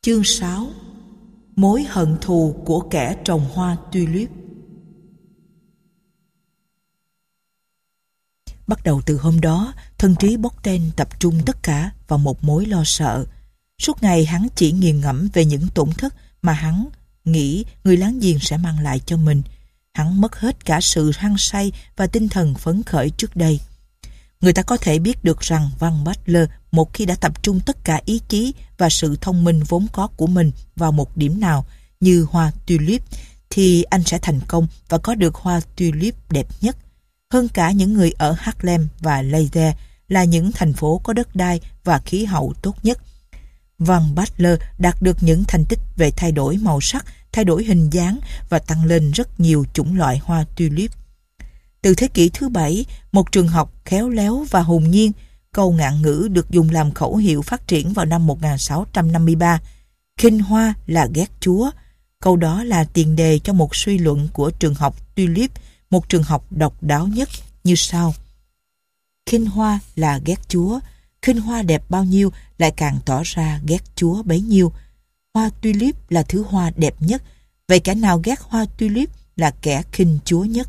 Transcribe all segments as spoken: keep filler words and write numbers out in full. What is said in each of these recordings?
Chương sáu. Mối hận thù của kẻ trồng hoa tulip. Bắt đầu từ hôm đó, thân trí Bogdan tập trung tất cả vào một mối lo sợ. Suốt ngày hắn chỉ nghiền ngẫm về những tổn thất mà hắn nghĩ người láng giềng sẽ mang lại cho mình. Hắn mất hết cả sự hăng say và tinh thần phấn khởi trước đây. Người ta có thể biết được rằng Van Butler, một khi đã tập trung tất cả ý chí và sự thông minh vốn có của mình vào một điểm nào, như hoa tulip, thì anh sẽ thành công và có được hoa tulip đẹp nhất. Hơn cả những người ở Harlem và Leiden, là những thành phố có đất đai và khí hậu tốt nhất. Van Butler đạt được những thành tích về thay đổi màu sắc, thay đổi hình dáng và tăng lên rất nhiều chủng loại hoa tulip. Từ thế kỷ thứ bảy, một trường học khéo léo và hồn nhiên, câu ngạn ngữ được dùng làm khẩu hiệu phát triển vào năm một nghìn sáu trăm năm mươi ba. Khinh hoa là ghét Chúa. Câu đó là tiền đề cho một suy luận của trường học Tulip, một trường học độc đáo nhất, như sau. Khinh hoa là ghét Chúa. Khinh hoa đẹp bao nhiêu lại càng tỏ ra ghét Chúa bấy nhiêu. Hoa tulip là thứ hoa đẹp nhất. Vậy kẻ nào ghét hoa tulip là kẻ khinh Chúa nhất.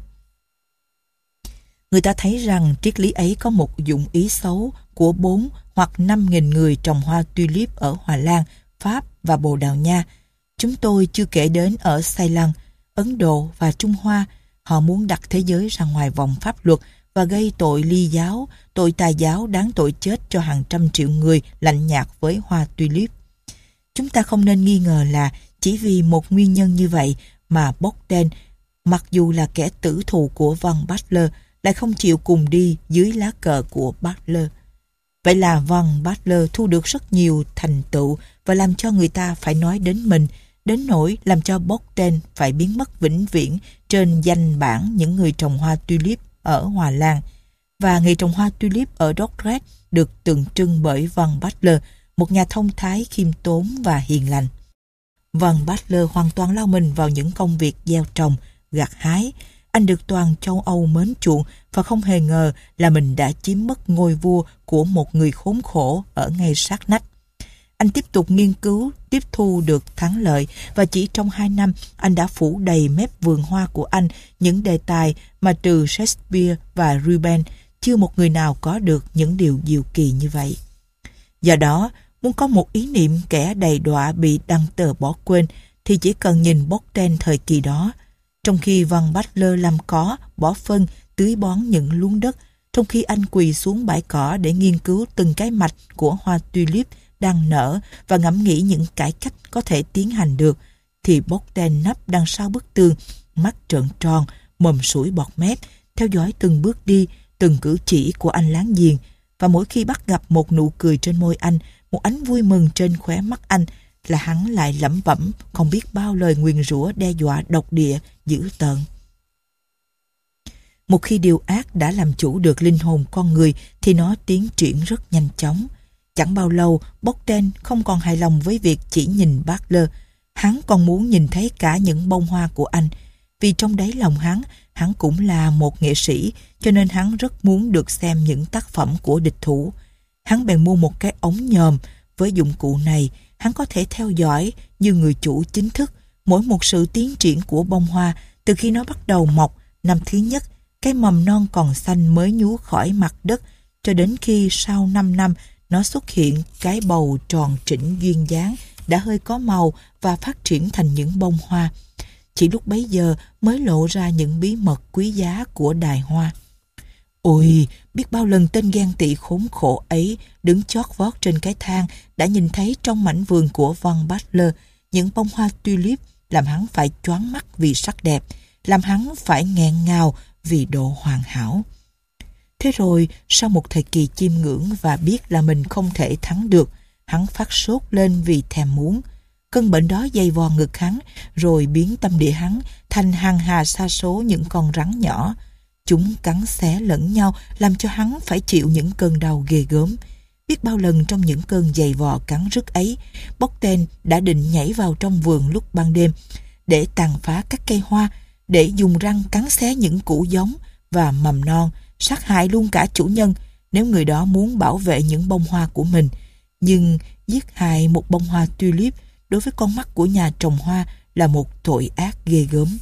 Người ta thấy rằng triết lý ấy có một dụng ý xấu của bốn hoặc năm nghìn người trồng hoa tulip ở Hòa Lan, Pháp và Bồ Đào Nha. Chúng tôi chưa kể đến ở Ceylon, Ấn Độ và Trung Hoa. Họ muốn đặt thế giới ra ngoài vòng pháp luật và gây tội ly giáo, tội tà giáo đáng tội chết cho hàng trăm triệu người lạnh nhạt với hoa tulip. Chúng ta không nên nghi ngờ là chỉ vì một nguyên nhân như vậy mà Bogdan, mặc dù là kẻ tử thù của Van Butler, lại không chịu cùng đi dưới lá cờ của Butler. Vậy là Van Butler thu được rất nhiều thành tựu và làm cho người ta phải nói đến mình, đến nỗi làm cho Bogdan phải biến mất vĩnh viễn trên danh bảng những người trồng hoa tulip ở Hòa Lan. Và nghề trồng hoa tulip ở Dordrecht được tượng trưng bởi Van Butler, một nhà thông thái khiêm tốn và hiền lành. Van Butler hoàn toàn lao mình vào những công việc gieo trồng, gặt hái. Anh được toàn châu Âu mến chuộng và không hề ngờ là mình đã chiếm mất ngôi vua của một người khốn khổ ở ngay sát nách. Anh tiếp tục nghiên cứu, tiếp thu được thắng lợi và chỉ trong hai năm anh đã phủ đầy mép vườn hoa của anh những đề tài mà trừ Shakespeare và Rubens, chưa một người nào có được những điều diệu kỳ như vậy. Do đó, muốn có một ý niệm kẻ đầy đọa bị đăng tờ bỏ quên thì chỉ cần nhìn Bogdan thời kỳ đó. Trong khi Van Butler làm cỏ, bỏ phân, tưới bón những luống đất, trong khi anh quỳ xuống bãi cỏ để nghiên cứu từng cái mạch của hoa tulip đang nở và ngẫm nghĩ những cải cách có thể tiến hành được, thì Bogdan nấp đằng sau bức tường, mắt trợn tròn, mồm sủi bọt mép, theo dõi từng bước đi, từng cử chỉ của anh láng giềng, và mỗi khi bắt gặp một nụ cười trên môi anh, một ánh vui mừng trên khóe mắt anh, là hắn lại lẩm bẩm không biết bao lời nguyền rủa đe dọa độc địa dữ tợn. Một khi điều ác đã làm chủ được linh hồn con người thì nó tiến triển rất nhanh chóng. Chẳng bao lâu, Bogdan không còn hài lòng với việc chỉ nhìn Butler. Hắn còn muốn nhìn thấy cả những bông hoa của anh. Vì trong đáy lòng hắn, hắn cũng là một nghệ sĩ, cho nên hắn rất muốn được xem những tác phẩm của địch thủ. Hắn bèn mua một cái ống nhòm. Với dụng cụ này, hắn có thể theo dõi như người chủ chính thức mỗi một sự tiến triển của bông hoa từ khi nó bắt đầu mọc năm thứ nhất, cái mầm non còn xanh mới nhú khỏi mặt đất, cho đến khi sau năm năm nó xuất hiện cái bầu tròn trĩnh duyên dáng, đã hơi có màu và phát triển thành những bông hoa. Chỉ lúc bấy giờ mới lộ ra những bí mật quý giá của đài hoa. Ôi, biết bao lần tên ghen tị khốn khổ ấy đứng chót vót trên cái thang đã nhìn thấy trong mảnh vườn của Van Butler những bông hoa tulip, làm hắn phải choáng mắt vì sắc đẹp, làm hắn phải nghẹn ngào vì độ hoàn hảo. Thế rồi, sau một thời kỳ chiêm ngưỡng và biết là mình không thể thắng được, hắn phát sốt lên vì thèm muốn. Cơn bệnh đó dày vò ngực hắn, rồi biến tâm địa hắn thành hàng hà sa số những con rắn nhỏ. Chúng cắn xé lẫn nhau, làm cho hắn phải chịu những cơn đau ghê gớm. Biết bao lần trong những cơn giày vò cắn rứt ấy, Bogdan đã định nhảy vào trong vườn lúc ban đêm để tàn phá các cây hoa, để dùng răng cắn xé những củ giống và mầm non, sát hại luôn cả chủ nhân nếu người đó muốn bảo vệ những bông hoa của mình. Nhưng giết hại một bông hoa tulip đối với con mắt của nhà trồng hoa là một tội ác ghê gớm.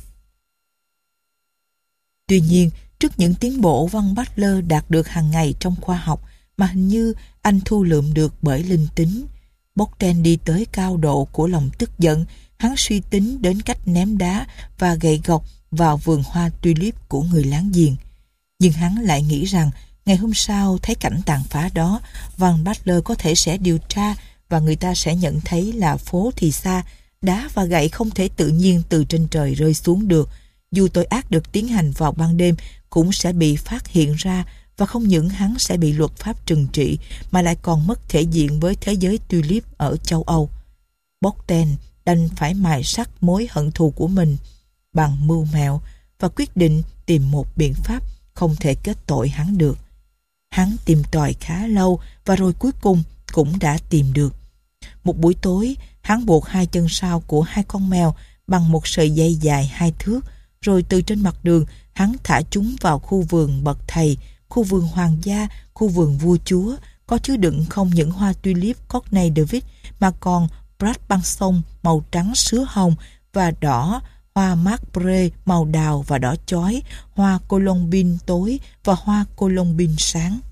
Tuy nhiên, trước những tiến bộ Van Butler đạt được hàng ngày trong khoa học mà hình như anh thu lượm được bởi linh tính, Bokden đi tới cao độ của lòng tức giận. Hắn suy tính đến cách ném đá và gậy gộc vào vườn hoa tulip của người láng giềng. Nhưng hắn lại nghĩ rằng ngày hôm sau thấy cảnh tàn phá đó, Van Butler có thể sẽ điều tra và người ta sẽ nhận thấy là phố thì xa, đá và gậy không thể tự nhiên từ trên trời rơi xuống được. Dù tội ác được tiến hành vào ban đêm cũng sẽ bị phát hiện ra, và không những hắn sẽ bị luật pháp trừng trị mà lại còn mất thể diện với thế giới tulip ở châu Âu. Bokden đành phải mài sắt mối hận thù của mình bằng mưu mẹo và quyết định tìm một biện pháp không thể kết tội hắn được. Hắn tìm tòi khá lâu và rồi cuối cùng cũng đã tìm được. Một buổi tối, hắn buộc hai chân sau của hai con mèo bằng một sợi dây dài hai thước, rồi từ trên mặt đường hắn thả chúng vào khu vườn bậc thầy, khu vườn hoàng gia, khu vườn vua chúa, có chứa đựng không những hoa tulip Courtney David mà còn Brad băng sông màu trắng sứa hồng và đỏ, hoa marbre màu đào và đỏ chói, hoa colombine tối và hoa colombine sáng.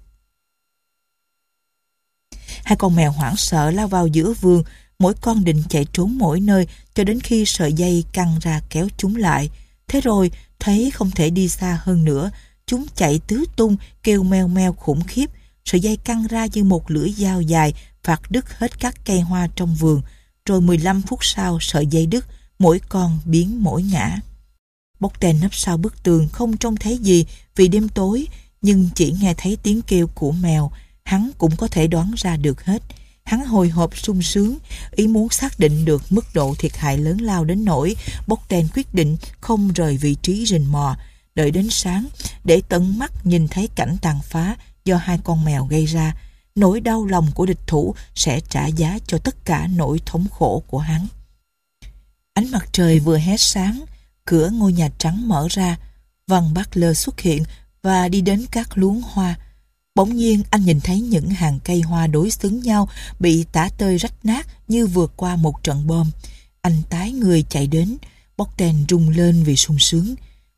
Hai con mèo hoảng sợ lao vào giữa vườn, mỗi con định chạy trốn mỗi nơi cho đến khi sợi dây căng ra kéo chúng lại. Thế rồi, thấy không thể đi xa hơn nữa, chúng chạy tứ tung, kêu meo meo khủng khiếp. Sợi dây căng ra như một lưỡi dao dài, phạt đứt hết các cây hoa trong vườn. Rồi mười lăm phút sau, sợi dây đứt, mỗi con biến mỗi ngã. Bokden nấp sau bức tường không trông thấy gì vì đêm tối, nhưng chỉ nghe thấy tiếng kêu của mèo. Hắn cũng có thể đoán ra được hết. Hắn hồi hộp sung sướng, ý muốn xác định được mức độ thiệt hại lớn lao đến nỗi Bokden quyết định không rời vị trí rình mò, đợi đến sáng để tận mắt nhìn thấy cảnh tàn phá do hai con mèo gây ra. Nỗi đau lòng của địch thủ sẽ trả giá cho tất cả nỗi thống khổ của hắn. Ánh mặt trời vừa hé sáng, cửa ngôi nhà trắng mở ra. Van Butler xuất hiện và đi đến các luống hoa. Bỗng nhiên anh nhìn thấy những hàng cây hoa đối xứng nhau bị tả tơi rách nát như vượt qua một trận bom. Anh tái người chạy đến, Bokden rung lên vì sung sướng.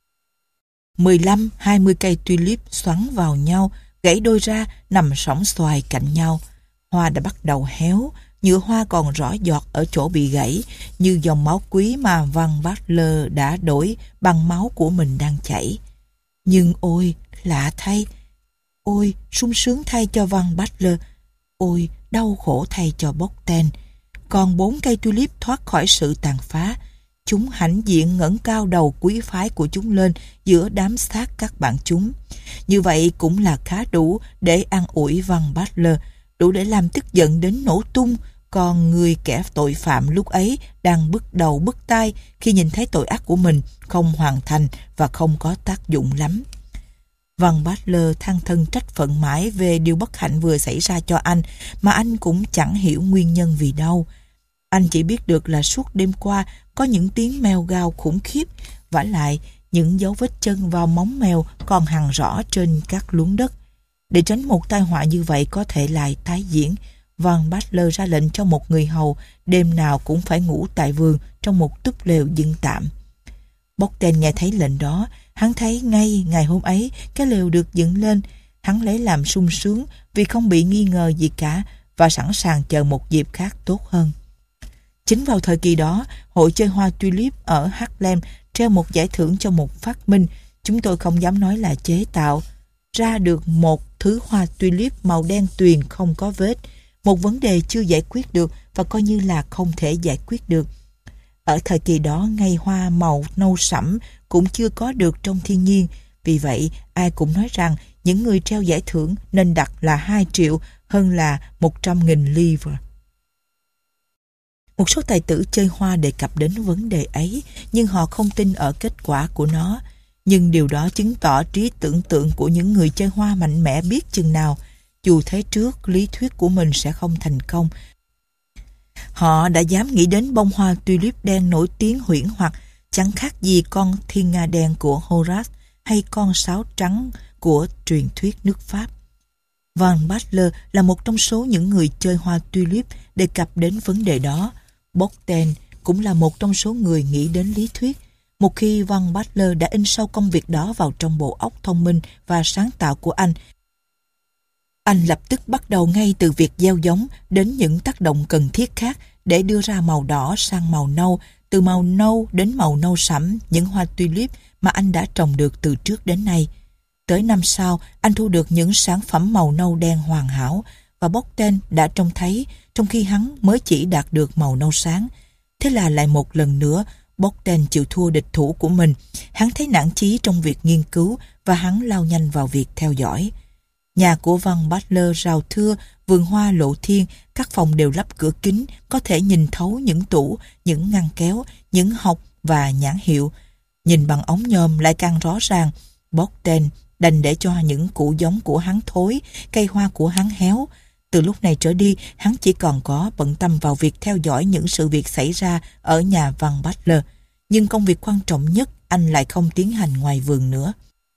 mười lăm hai mươi cây tulip xoắn vào nhau, gãy đôi ra nằm sõng xoài cạnh nhau. Hoa đã bắt đầu héo, nhựa hoa còn rõ giọt ở chỗ bị gãy, như dòng máu quý mà Van Butler đã đổi bằng máu của mình đang chảy. Nhưng ôi, lạ thay! Ôi, sung sướng thay cho Van Butler! Ôi, đau khổ thay cho Bokden! Còn bốn cây tulip thoát khỏi sự tàn phá. Chúng hãnh diện ngẩng cao đầu quý phái của chúng lên giữa đám xác các bạn chúng. Như vậy cũng là khá đủ để an ủi Van Butler, đủ để làm tức giận đến nổ tung. Còn người kẻ tội phạm lúc ấy đang bứt đầu bứt tai khi nhìn thấy tội ác của mình không hoàn thành và không có tác dụng lắm. Van Butler than thân trách phận mãi về điều bất hạnh vừa xảy ra cho anh, mà anh cũng chẳng hiểu nguyên nhân vì đâu. Anh chỉ biết được là suốt đêm qua có những tiếng mèo gào khủng khiếp, vả lại những dấu vết chân vào móng mèo còn hằn rõ trên các luống đất. Để tránh một tai họa như vậy có thể lại tái diễn, Van Butler ra lệnh cho một người hầu đêm nào cũng phải ngủ tại vườn trong một túp lều dựng tạm. Bokden nghe thấy lệnh đó, hắn thấy ngay ngày hôm ấy cái lều được dựng lên. Hắn lấy làm sung sướng vì không bị nghi ngờ gì cả và sẵn sàng chờ một dịp khác tốt hơn. Chính vào thời kỳ đó, hội chơi hoa tulip ở Harlem treo một giải thưởng cho một phát minh, chúng tôi không dám nói là chế tạo, ra được một thứ hoa tulip màu đen tuyền không có vết, một vấn đề chưa giải quyết được và coi như là không thể giải quyết được. Ở thời kỳ đó, ngay hoa màu nâu sẫm cũng chưa có được trong thiên nhiên, vì vậy ai cũng nói rằng những người treo giải thưởng nên đặt là hai triệu hơn là một trăm nghìn livre. Một số tài tử chơi hoa đề cập đến vấn đề ấy, nhưng họ không tin ở kết quả của nó. Nhưng điều đó chứng tỏ trí tưởng tượng của những người chơi hoa mạnh mẽ biết chừng nào. Dù thấy trước lý thuyết của mình sẽ không thành công, họ đã dám nghĩ đến bông hoa tulip đen nổi tiếng huyễn hoặc, chẳng khác gì con thiên nga đen của Horace hay con sáo trắng của truyền thuyết nước Pháp. Van Butler là một trong số những người chơi hoa tulip đề cập đến vấn đề đó. Bogdan cũng là một trong số người nghĩ đến lý thuyết. Một khi Van Butler đã in sâu công việc đó vào trong bộ óc thông minh và sáng tạo của anh, anh lập tức bắt đầu ngay từ việc gieo giống đến những tác động cần thiết khác để đưa ra màu đỏ sang màu nâu, từ màu nâu đến màu nâu sẫm những hoa tulip mà anh đã trồng được từ trước đến nay. Tới năm sau, anh thu được những sản phẩm màu nâu đen hoàn hảo và Bogdan đã trông thấy, trong khi hắn mới chỉ đạt được màu nâu sáng. Thế là lại một lần nữa, Bogdan chịu thua địch thủ của mình. Hắn thấy nản chí trong việc nghiên cứu và hắn lao nhanh vào việc theo dõi. Nhà của Van Butler rào thưa, vườn hoa lộ thiên, các phòng đều lắp cửa kính, có thể nhìn thấu những tủ, những ngăn kéo, những hộc và nhãn hiệu. Nhìn bằng ống nhòm lại càng rõ ràng. Bogdan đành để cho những củ giống của hắn thối, cây hoa của hắn héo. Từ lúc này trở đi, hắn chỉ còn có bận tâm vào việc theo dõi những sự việc xảy ra ở nhà Van Butler. Nhưng công việc quan trọng nhất anh lại không tiến hành ngoài vườn nữa.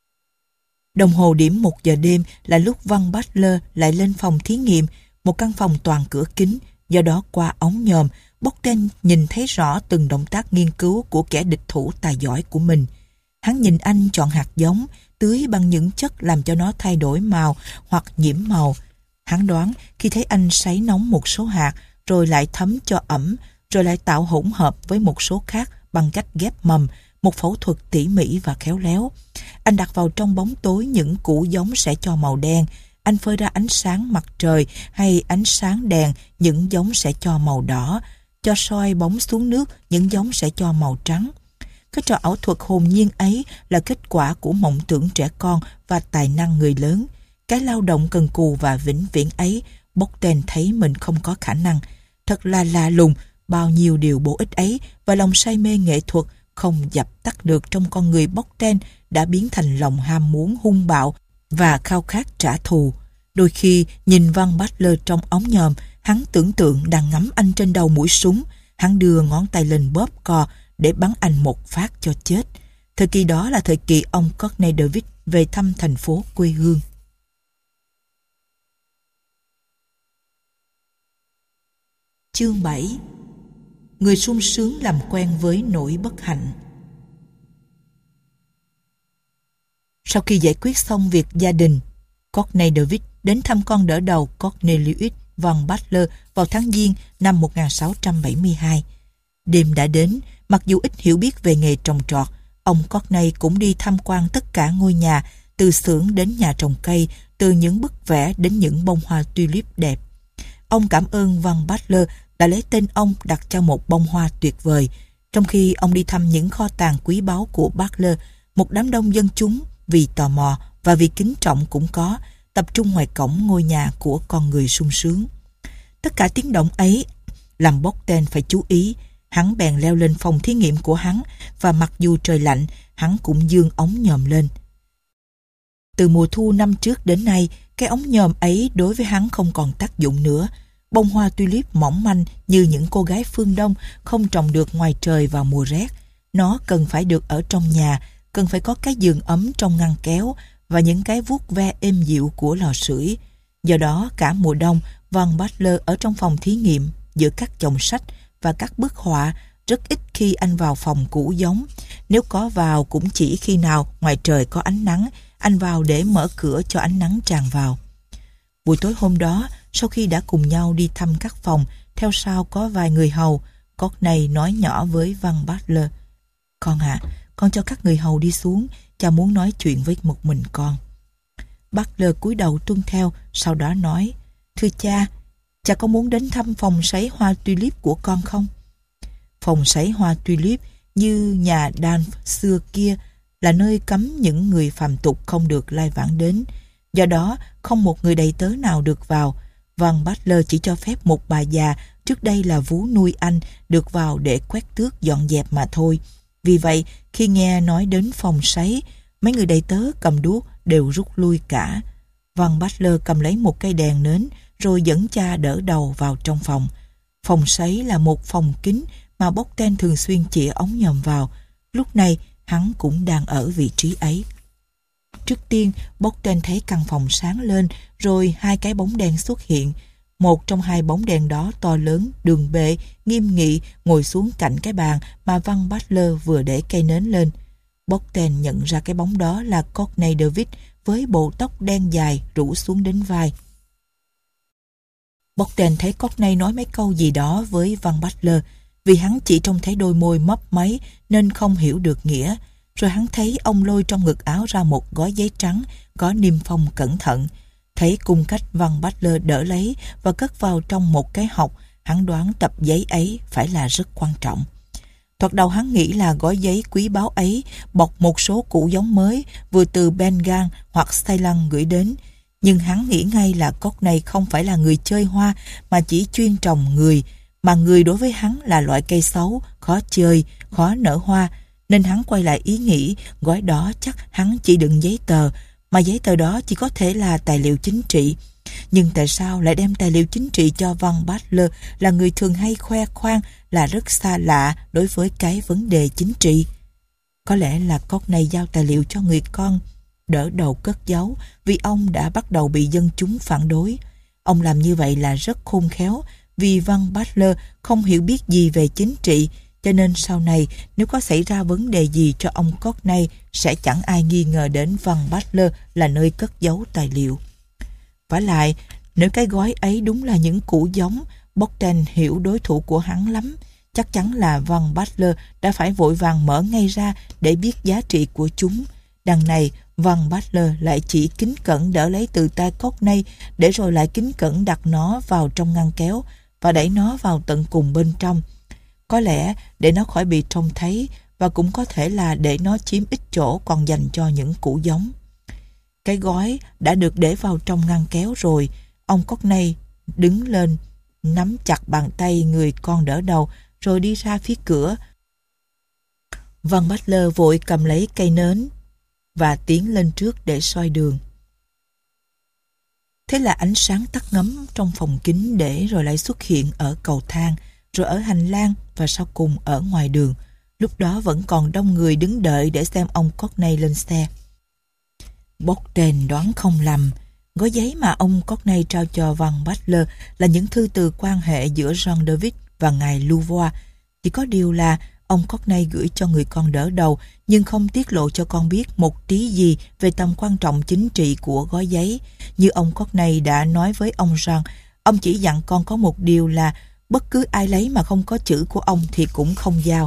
Đồng hồ điểm một giờ đêm là lúc Van Butler lại lên phòng thí nghiệm, một căn phòng toàn cửa kính, do đó qua ống nhòm, Bogdan nhìn thấy rõ từng động tác nghiên cứu của kẻ địch thủ tài giỏi của mình. Hắn nhìn anh chọn hạt giống, tưới bằng những chất làm cho nó thay đổi màu hoặc nhiễm màu. Hắn đoán khi thấy anh sấy nóng một số hạt, rồi lại thấm cho ẩm, rồi lại tạo hỗn hợp với một số khác bằng cách ghép mầm, một phẫu thuật tỉ mỉ và khéo léo. Anh đặt vào trong bóng tối những củ giống sẽ cho màu đen. Anh phơi ra ánh sáng mặt trời hay ánh sáng đèn, những giống sẽ cho màu đỏ. Cho soi bóng xuống nước, những giống sẽ cho màu trắng. Cái trò ảo thuật hồn nhiên ấy là kết quả của mộng tưởng trẻ con và tài năng người lớn. Cái lao động cần cù và vĩnh viễn ấy, Bogdan thấy mình không có khả năng. Thật là lạ lùng, bao nhiêu điều bổ ích ấy và lòng say mê nghệ thuật không dập tắt được trong con người Bogdan đã biến thành lòng ham muốn hung bạo và khao khát trả thù. Đôi khi nhìn Van Butler trong ống nhòm, hắn tưởng tượng đang ngắm anh trên đầu mũi súng. Hắn đưa ngón tay lên bóp cò để bắn anh một phát cho chết. Thời kỳ đó là thời kỳ ông Courtney David về thăm thành phố quê hương. Chương bảy. Người sung sướng làm quen với nỗi bất hạnh. Sau khi giải quyết xong việc gia đình, Courtney David đến thăm con đỡ đầu Cornelius Van Butler vào tháng Giêng năm một nghìn sáu trăm bảy mươi hai. Đêm đã đến, mặc dù ít hiểu biết về nghề trồng trọt, ông Courtney cũng đi tham quan tất cả ngôi nhà, từ xưởng đến nhà trồng cây, từ những bức vẽ đến những bông hoa tulip đẹp. Ông cảm ơn Van Butler đã lấy tên ông đặt cho một bông hoa tuyệt vời. Trong khi ông đi thăm những kho tàng quý báu của Butler, một đám đông dân chúng vì tò mò và vì kính trọng cũng có, tập trung ngoài cổng ngôi nhà của con người sung sướng. Tất cả tiếng động ấy làm Bogdan phải chú ý. Hắn bèn leo lên phòng thí nghiệm của hắn và mặc dù trời lạnh, hắn cũng giương ống nhòm lên. Từ mùa thu năm trước đến nay, cái ống nhòm ấy đối với hắn không còn tác dụng nữa. Bông hoa tulip mỏng manh như những cô gái phương Đông không trồng được ngoài trời vào mùa rét. Nó cần phải được ở trong nhà, cần phải có cái giường ấm trong ngăn kéo và những cái vuốt ve êm dịu của lò sưởi. Do đó cả mùa đông, Van Butler ở trong phòng thí nghiệm giữa các chồng sách và các bức họa. Rất ít khi anh vào phòng củ giống. Nếu có vào cũng chỉ khi nào ngoài trời có ánh nắng, anh vào để mở cửa cho ánh nắng tràn vào. Buổi tối hôm đó, sau khi đã cùng nhau đi thăm các phòng, theo sau có vài người hầu, Courtney nói nhỏ với Van Butler: "Con ạ, à, con cho các người hầu đi xuống, cha muốn nói chuyện với một mình con." Butler cúi đầu tuân theo, sau đó nói: "Thưa cha, cha có muốn đến thăm phòng sấy hoa tulip của con không?" Phòng sấy hoa tulip như nhà Dan xưa kia là nơi cấm những người phàm tục không được lai vãng đến. Do đó, không một người đầy tớ nào được vào. Van Butler chỉ cho phép một bà già, trước đây là vú nuôi anh, được vào để quét tước dọn dẹp mà thôi. Vì vậy, khi nghe nói đến phòng sấy, mấy người đầy tớ cầm đuốc đều rút lui cả. Van Butler cầm lấy một cây đèn nến, rồi dẫn cha đỡ đầu vào trong phòng. Phòng sấy là một phòng kín mà Bogdan thường xuyên chĩa ống nhòm vào. Lúc này, hắn cũng đang ở vị trí ấy. Trước tiên, Bogdan thấy căn phòng sáng lên, rồi hai cái bóng đen xuất hiện. Một trong hai bóng đèn đó to lớn, đường bệ, nghiêm nghị ngồi xuống cạnh cái bàn mà Văn Butler vừa để cây nến lên. Bogdan nhận ra cái bóng đó là Courtney David với bộ tóc đen dài rủ xuống đến vai. Bogdan thấy Courtney nói mấy câu gì đó với Văn Butler, vì hắn chỉ trông thấy đôi môi mấp máy nên không hiểu được nghĩa. Rồi hắn thấy ông lôi trong ngực áo ra một gói giấy trắng có niêm phong cẩn thận. Thấy cung cách Văn Butler đỡ lấy và cất vào trong một cái hộc, hắn đoán tập giấy ấy phải là rất quan trọng. Thoạt đầu hắn nghĩ là gói giấy quý báu ấy bọc một số củ giống mới vừa từ Bengal hoặc Ceylon gửi đến. Nhưng hắn nghĩ ngay là Courtney không phải là người chơi hoa mà chỉ chuyên trồng người, mà người đối với hắn là loại cây xấu, khó chơi, khó nở hoa, nên hắn quay lại ý nghĩ gói đó chắc hắn chỉ đựng giấy tờ, mà giấy tờ đó chỉ có thể là tài liệu chính trị. Nhưng tại sao lại đem tài liệu chính trị cho Văn Butler là người thường hay khoe khoang là rất xa lạ đối với cái vấn đề chính trị? Có lẽ là Courtney giao tài liệu cho người con đỡ đầu cất giấu vì ông đã bắt đầu bị dân chúng phản đối. Ông làm như vậy là rất khôn khéo vì Văn Butler không hiểu biết gì về chính trị, cho nên sau này nếu có xảy ra vấn đề gì cho ông Courtney sẽ chẳng ai nghi ngờ đến Văn Butler là nơi cất giấu tài liệu. Vả lại, nếu cái gói ấy đúng là những củ giống, Bogdan hiểu đối thủ của hắn lắm. Chắc chắn là Văn Butler đã phải vội vàng mở ngay ra để biết giá trị của chúng. Đằng này, Văn Butler lại chỉ kính cẩn đỡ lấy từ tay Courtney để rồi lại kính cẩn đặt nó vào trong ngăn kéo và đẩy nó vào tận cùng bên trong. Có lẽ để nó khỏi bị trông thấy, và cũng có thể là để nó chiếm ít chỗ còn dành cho những củ giống. Cái gói đã được để vào trong ngăn kéo rồi. Ông Courtney đứng lên, nắm chặt bàn tay người con đỡ đầu, rồi đi ra phía cửa. Văn Butler vội cầm lấy cây nến và tiến lên trước để soi đường. Thế là ánh sáng tắt ngấm trong phòng kính để rồi lại xuất hiện ở cầu thang, rồi ở hành lang và sau cùng ở ngoài đường. Lúc đó vẫn còn đông người đứng đợi để xem ông Courtney lên xe. Bogdan đoán không lầm, gói giấy mà ông Courtney trao cho Văn Butler là những thư từ quan hệ giữa John David và ngài Louvois. Chỉ có điều là ông Courtney gửi cho người con đỡ đầu nhưng không tiết lộ cho con biết một tí gì về tầm quan trọng chính trị của gói giấy. Như ông Courtney đã nói với ông rằng, ông chỉ dặn con có một điều là bất cứ ai lấy mà không có chữ của ông thì cũng không giao.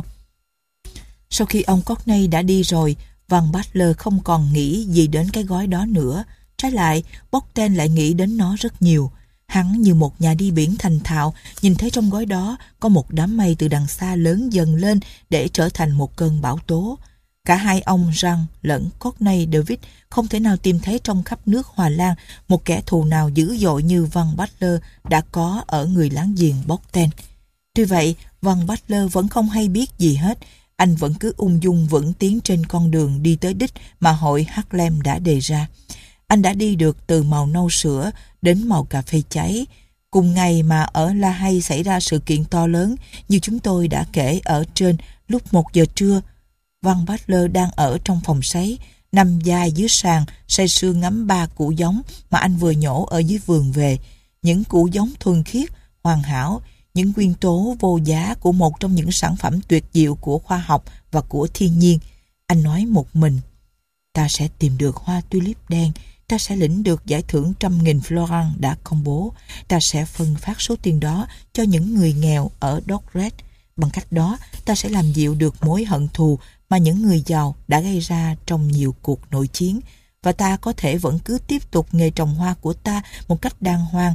Sau khi ông Courtney đã đi rồi, Văn Butler không còn nghĩ gì đến cái gói đó nữa. Trái lại, Bogdan lại nghĩ đến nó rất nhiều. Hắn như một nhà đi biển thành thạo, nhìn thấy trong gói đó có một đám mây từ đằng xa lớn dần lên để trở thành một cơn bão tố. Cả hai ông Jean lẫn Courtney David không thể nào tìm thấy trong khắp nước Hòa Lan một kẻ thù nào dữ dội như Văn Butler đã có ở người láng giềng Bogdan. Tuy vậy, Văn Butler vẫn không hay biết gì hết. Anh vẫn cứ ung dung vững tiến trên con đường đi tới đích mà hội Harlem đã đề ra. Anh đã đi được từ màu nâu sữa đến màu cà phê cháy. Cùng ngày mà ở La Hay xảy ra sự kiện to lớn như chúng tôi đã kể ở trên lúc một giờ trưa. Văn Butler đang ở trong phòng sấy, nằm dài dưới sàn, say sưa ngắm ba củ giống mà anh vừa nhổ ở dưới vườn về. Những củ giống thuần khiết, hoàn hảo, những nguyên tố vô giá của một trong những sản phẩm tuyệt diệu của khoa học và của thiên nhiên. Anh nói một mình, ta sẽ tìm được hoa tulip đen, ta sẽ lĩnh được giải thưởng trăm nghìn florin đã công bố, ta sẽ phân phát số tiền đó cho những người nghèo ở Dordrecht. Bằng cách đó, ta sẽ làm dịu được mối hận thù mà những người giàu đã gây ra trong nhiều cuộc nội chiến, và ta có thể vẫn cứ tiếp tục nghề trồng hoa của ta một cách đàng hoàng,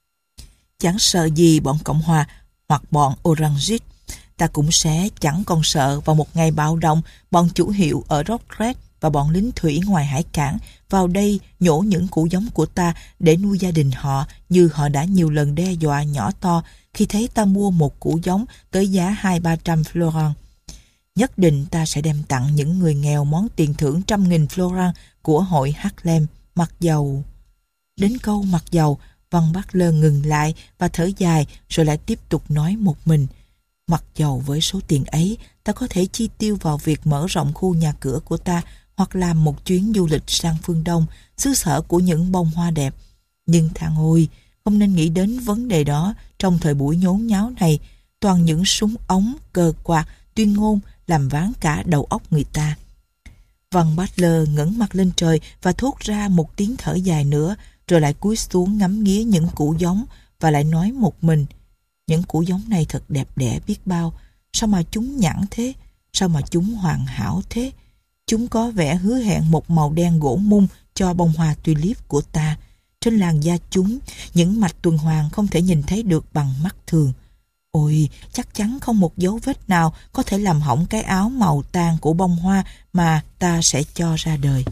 chẳng sợ gì bọn Cộng hòa hoặc bọn Orangist. Ta cũng sẽ chẳng còn sợ vào một ngày bạo động bọn chủ hiệu ở Dordrecht và bọn lính thủy ngoài hải cảng vào đây nhổ những củ giống của ta để nuôi gia đình họ, như họ đã nhiều lần đe dọa nhỏ to khi thấy ta mua một củ giống tới giá hai ba trăm florin. Nhất định ta sẽ đem tặng những người nghèo món tiền thưởng trăm nghìn florin của hội Harlem. Mặc dầu... Đến câu mặc dầu, Văn Butler ngừng lại và thở dài rồi lại tiếp tục nói một mình. Mặc dầu với số tiền ấy, ta có thể chi tiêu vào việc mở rộng khu nhà cửa của ta hoặc làm một chuyến du lịch sang phương Đông, xứ sở của những bông hoa đẹp. Nhưng thằng ôi, Không nên nghĩ đến vấn đề đó trong thời buổi nhốn nháo này. Toàn những súng ống, cờ quạt, tuyên ngôn làm ván cả đầu óc người ta. Van Butler ngẩng mặt lên trời và thốt ra một tiếng thở dài nữa, rồi lại cúi xuống ngắm nghía những củ giống và lại nói một mình: những củ giống này thật đẹp đẽ biết bao. Sao mà chúng nhẵn thế? Sao mà chúng hoàn hảo thế? Chúng có vẻ hứa hẹn một màu đen gỗ mung cho bông hoa tulip của ta. Trên làn da chúng, những mạch tuần hoàn không thể nhìn thấy được bằng mắt thường. Ôi, chắc chắn không một dấu vết nào có thể làm hỏng cái áo màu tàn của bông hoa mà ta sẽ cho ra đời.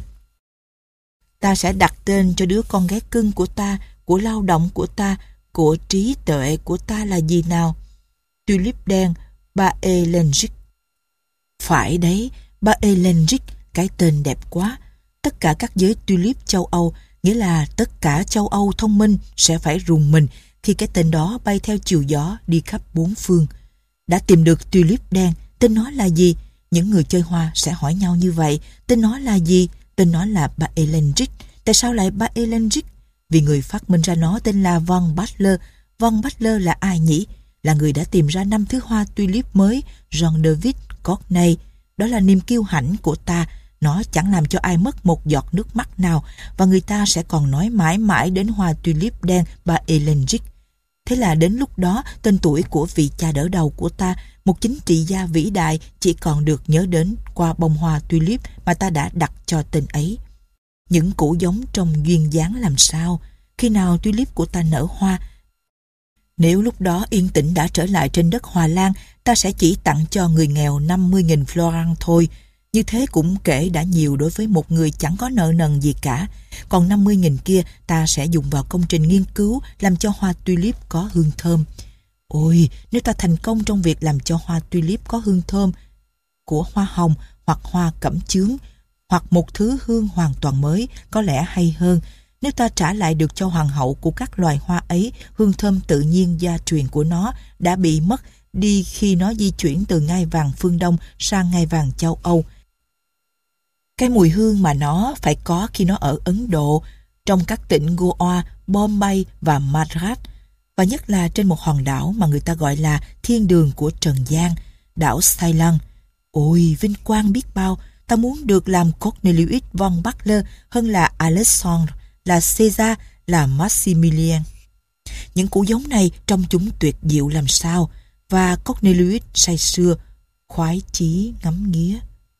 Ta sẽ đặt tên cho đứa con gái cưng của ta, của lao động của ta, của trí tuệ của ta là gì nào? Tulip đen Baelengic. Phải đấy, Baelengic, cái tên đẹp quá. Tất cả các giới tulip châu Âu, nghĩa là tất cả châu Âu thông minh sẽ phải rùng mình khi cái tên đó bay theo chiều gió đi khắp bốn phương. Đã tìm được tulip đen, tên nó là gì? Những người chơi hoa sẽ hỏi nhau như vậy. Tên nó là gì? Tên nó là Baelengic. Tại sao lại Baelengic? Vì người phát minh ra nó tên là Van Butler. Van Butler là ai nhỉ? Là người đã tìm ra năm thứ hoa tulip mới, Jean David Courtney. Đó là niềm kiêu hãnh của ta. Nó chẳng làm cho ai mất một giọt nước mắt nào, và người ta sẽ còn nói mãi mãi đến hoa tulip đen Baelengic. Thế là đến lúc đó, tên tuổi của vị cha đỡ đầu của ta, một chính trị gia vĩ đại, chỉ còn được nhớ đến qua bông hoa tulip mà ta đã đặt cho tên ấy. Những củ giống trông duyên dáng làm sao? Khi nào tulip của ta nở hoa? Nếu lúc đó yên tĩnh đã trở lại trên đất Hòa Lan, ta sẽ chỉ tặng cho người nghèo năm mươi nghìn florin thôi. Như thế cũng kể đã nhiều đối với một người chẳng có nợ nần gì cả. Còn năm mươi nghìn kia ta sẽ dùng vào công trình nghiên cứu làm cho hoa tulip có hương thơm. Ôi, nếu ta thành công trong việc làm cho hoa tulip có hương thơm của hoa hồng hoặc hoa cẩm chướng, hoặc một thứ hương hoàn toàn mới, có lẽ hay hơn. Nếu ta trả lại được cho hoàng hậu của các loài hoa ấy hương thơm tự nhiên gia truyền của nó đã bị mất đi khi nó di chuyển từ ngai vàng phương Đông sang ngai vàng châu Âu. Cái mùi hương mà nó phải có khi nó ở Ấn Độ, trong các tỉnh Goa, Bombay và Madras, và nhất là trên một hòn đảo mà người ta gọi là thiên đường của Trần gian, đảo Ceylon. Ôi, vinh quang biết bao! Ta muốn được làm Cornelius von Butler hơn là Alexandre, là Caesar, là Maximilien. Những củ giống này trông chúng tuyệt diệu làm sao, và Cornelius say sưa, khoái chí ngắm nghía.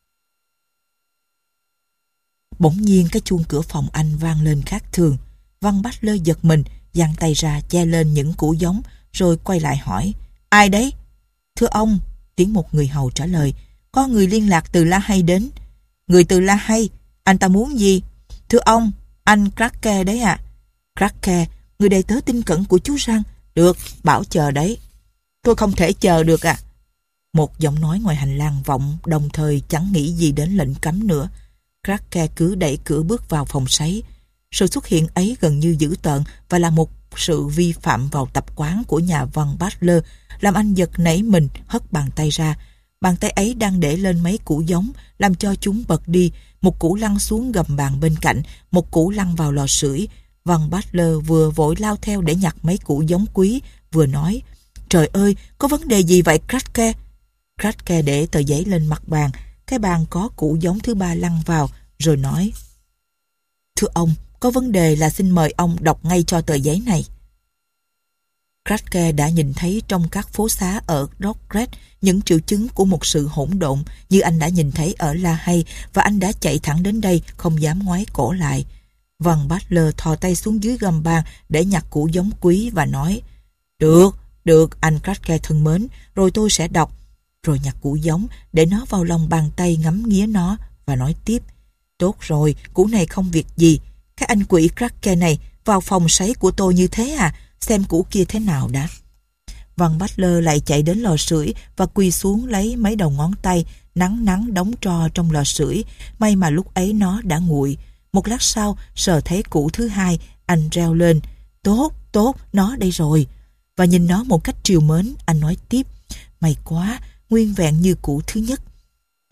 Bỗng nhiên cái chuông cửa phòng anh vang lên khác thường. Van Butler giật mình, giang tay ra che lên những củ giống, rồi quay lại hỏi: ai đấy? Thưa ông, tiếng một người hầu trả lời: có người liên lạc từ La Hay đến. Người từ La Hay? Anh ta muốn gì? Thưa ông, anh Krake đấy ạ. À? Krake, người đầy tớ tin cẩn của chú Răng. Được, bảo chờ đấy. Tôi không thể chờ được à? Một giọng nói ngoài hành lang vọng, đồng thời chẳng nghĩ gì đến lệnh cấm nữa. Krake cứ đẩy cửa bước vào phòng sấy. Sự xuất hiện ấy gần như dữ tợn và là một sự vi phạm vào tập quán của nhà Van Butler, làm anh giật nảy mình, hất bàn tay ra. Bàn tay ấy đang để lên mấy củ giống, làm cho chúng bật đi. Một củ lăn xuống gầm bàn bên cạnh, một củ lăn vào lò sưởi. Van Butler vừa vội lao theo để nhặt mấy củ giống quý, vừa nói: trời ơi, có vấn đề gì vậy Krake? Krake để tờ giấy lên mặt bàn. Cái bàn có củ giống thứ ba lăn vào, rồi nói: thưa ông, có vấn đề là xin mời ông đọc ngay cho tờ giấy này. Krake đã nhìn thấy trong các phố xá ở Dordrecht những triệu chứng của một sự hỗn độn như anh đã nhìn thấy ở La Hay, và anh đã chạy thẳng đến đây, không dám ngoái cổ lại. Van Butler thò tay xuống dưới gầm bàn để nhặt củ giống quý và nói: được, được anh Krake thân mến, rồi tôi sẽ đọc. Rồi nhặt củ giống, để nó vào lòng bàn tay ngắm nghía nó và nói tiếp: tốt rồi, củ này không việc gì. Các anh quỷ Krake này vào phòng sấy của tôi như thế à? Xem củ kia thế nào đã. Van Butler lại chạy đến lò sưởi và quỳ xuống lấy mấy đầu ngón tay, nắng nắng đóng tro trong lò sưởi. May mà lúc ấy nó đã nguội. Một lát sau, sờ thấy củ thứ hai, anh reo lên: tốt, tốt, nó đây rồi. Và nhìn nó một cách trìu mến, anh nói tiếp: may quá, nguyên vẹn như củ thứ nhất.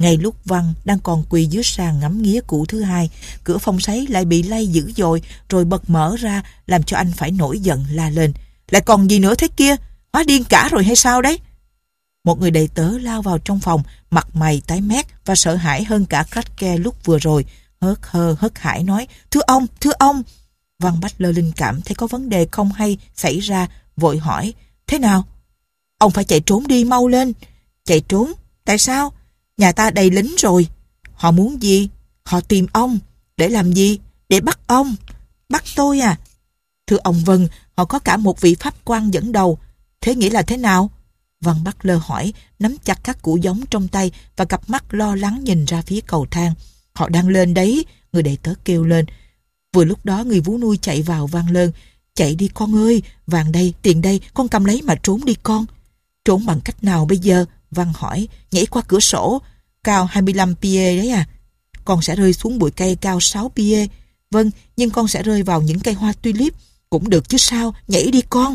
Ngay lúc Văn đang còn quỳ dưới sàn ngắm nghía cụ thứ hai, cửa phòng sấy lại bị lay dữ dội rồi bật mở ra, làm cho anh phải nổi giận la lên. Lại còn gì nữa thế kia? Hóa điên cả rồi hay sao đấy? Một người đầy tớ lao vào trong phòng, mặt mày tái mét và sợ hãi hơn cả Krake lúc vừa rồi. Hớt hơ hớt hải nói, thưa ông, thưa ông. Văn Butler linh cảm thấy có vấn đề không hay xảy ra, vội hỏi, thế nào? Ông phải chạy trốn đi, mau lên. Chạy trốn? Tại sao? Nhà ta đầy lính rồi. Họ muốn gì? Họ tìm ông. Để làm gì? Để bắt ông. Bắt tôi à? Thưa ông, vâng, họ có cả một vị pháp quan dẫn đầu. Thế nghĩa là thế nào? Văn Butler hỏi, nắm chặt các củ giống trong tay và cặp mắt lo lắng nhìn ra phía cầu thang. Họ đang lên đấy, người đầy tớ kêu lên. Vừa lúc đó người vú nuôi chạy vào vang lên. Chạy đi con ơi, vàng đây, tiền đây, con cầm lấy mà trốn đi con. Trốn bằng cách nào bây giờ? Văn hỏi, nhảy qua cửa sổ, cao hai mươi lăm pied đấy à? Con sẽ rơi xuống bụi cây cao sáu pied. Vâng, nhưng con sẽ rơi vào những cây hoa tulip. Cũng được chứ sao, nhảy đi con.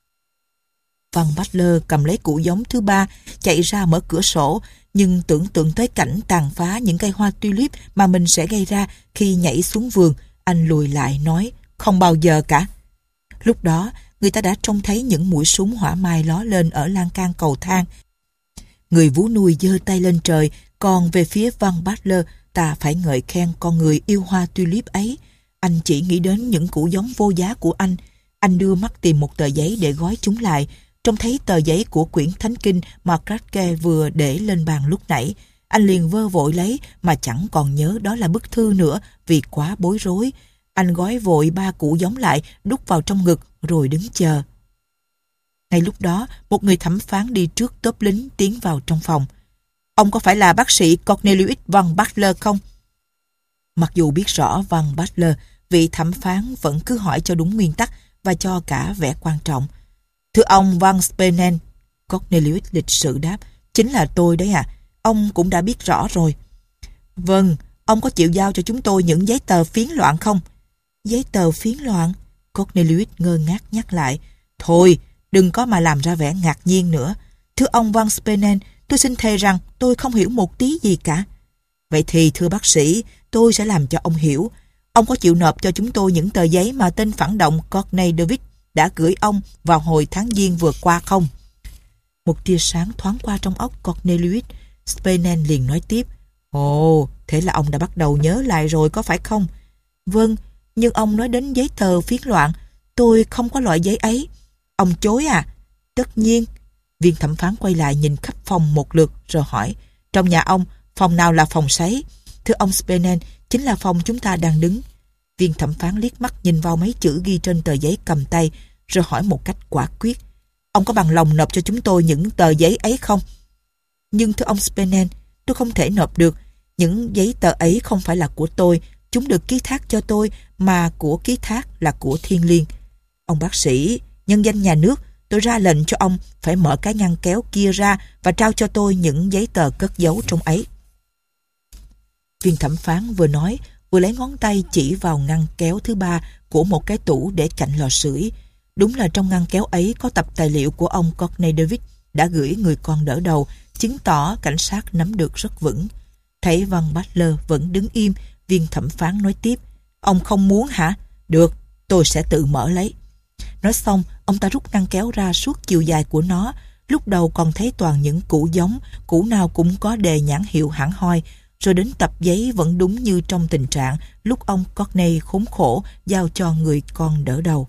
Văn Butler cầm lấy củ giống thứ ba, chạy ra mở cửa sổ, nhưng tưởng tượng tới cảnh tàn phá những cây hoa tulip mà mình sẽ gây ra khi nhảy xuống vườn, anh lùi lại nói, không bao giờ cả. Lúc đó, người ta đã trông thấy những mũi súng hỏa mai ló lên ở lan can cầu thang. Người vú nuôi giơ tay lên trời, còn về phía Văn Butler, ta phải ngợi khen con người yêu hoa tulip ấy. Anh chỉ nghĩ đến những củ giống vô giá của anh. Anh đưa mắt tìm một tờ giấy để gói chúng lại, trông thấy tờ giấy của quyển Thánh Kinh mà Krake vừa để lên bàn lúc nãy. Anh liền vơ vội lấy mà chẳng còn nhớ đó là bức thư nữa vì quá bối rối. Anh gói vội ba củ giống lại, đút vào trong ngực rồi đứng chờ. Ngay lúc đó, một người thẩm phán đi trước tốp lính tiến vào trong phòng. Ông có phải là bác sĩ Cornelius Van Butler không? Mặc dù biết rõ Van Butler, vị thẩm phán vẫn cứ hỏi cho đúng nguyên tắc và cho cả vẻ quan trọng. Thưa ông Van Spenen, Cornelius lịch sự đáp, chính là tôi đấy à, ông cũng đã biết rõ rồi. Vâng, ông có chịu giao cho chúng tôi những giấy tờ phiến loạn không? Giấy tờ phiến loạn? Cornelius ngơ ngác nhắc lại. Thôi, đừng có mà làm ra vẻ ngạc nhiên nữa. Thưa ông Van Spenen, tôi xin thề rằng tôi không hiểu một tí gì cả. Vậy thì thưa bác sĩ, tôi sẽ làm cho ông hiểu. Ông có chịu nộp cho chúng tôi những tờ giấy mà tên phản động Courtney David đã gửi ông vào hồi tháng Giêng vừa qua không? Một tia sáng thoáng qua trong óc Cornelius. Spenen liền nói tiếp. Ồ, thế là ông đã bắt đầu nhớ lại rồi có phải không? Vâng, nhưng ông nói đến giấy tờ phiến loạn. Tôi không có loại giấy ấy. Ông chối à? Tất nhiên. Viên thẩm phán quay lại nhìn khắp phòng một lượt rồi hỏi. Trong nhà ông, phòng nào là phòng sấy? Thưa ông Spenen, chính là phòng chúng ta đang đứng. Viên thẩm phán liếc mắt nhìn vào mấy chữ ghi trên tờ giấy cầm tay rồi hỏi một cách quả quyết. Ông có bằng lòng nộp cho chúng tôi những tờ giấy ấy không? Nhưng thưa ông Spenen, tôi không thể nộp được. Những giấy tờ ấy không phải là của tôi. Chúng được ký thác cho tôi, mà của ký thác là của thiêng liêng. Ông bác sĩ, nhân danh nhà nước, tôi ra lệnh cho ông phải mở cái ngăn kéo kia ra và trao cho tôi những giấy tờ cất giấu trong ấy. Viên thẩm phán vừa nói, vừa lấy ngón tay chỉ vào ngăn kéo thứ ba của một cái tủ để cạnh lò sưởi. Đúng là trong ngăn kéo ấy có tập tài liệu của ông Courtney David đã gửi người con đỡ đầu, chứng tỏ cảnh sát nắm được rất vững. Thấy Van Butler vẫn đứng im, viên thẩm phán nói tiếp. Ông không muốn hả? Được, tôi sẽ tự mở lấy. Nói xong, ông ta rút ngăn kéo ra suốt chiều dài của nó. Lúc đầu còn thấy toàn những củ giống, củ nào cũng có đề nhãn hiệu hẳn hoi, rồi đến tập giấy vẫn đúng như trong tình trạng lúc ông Courtney khốn khổ giao cho người con đỡ đầu.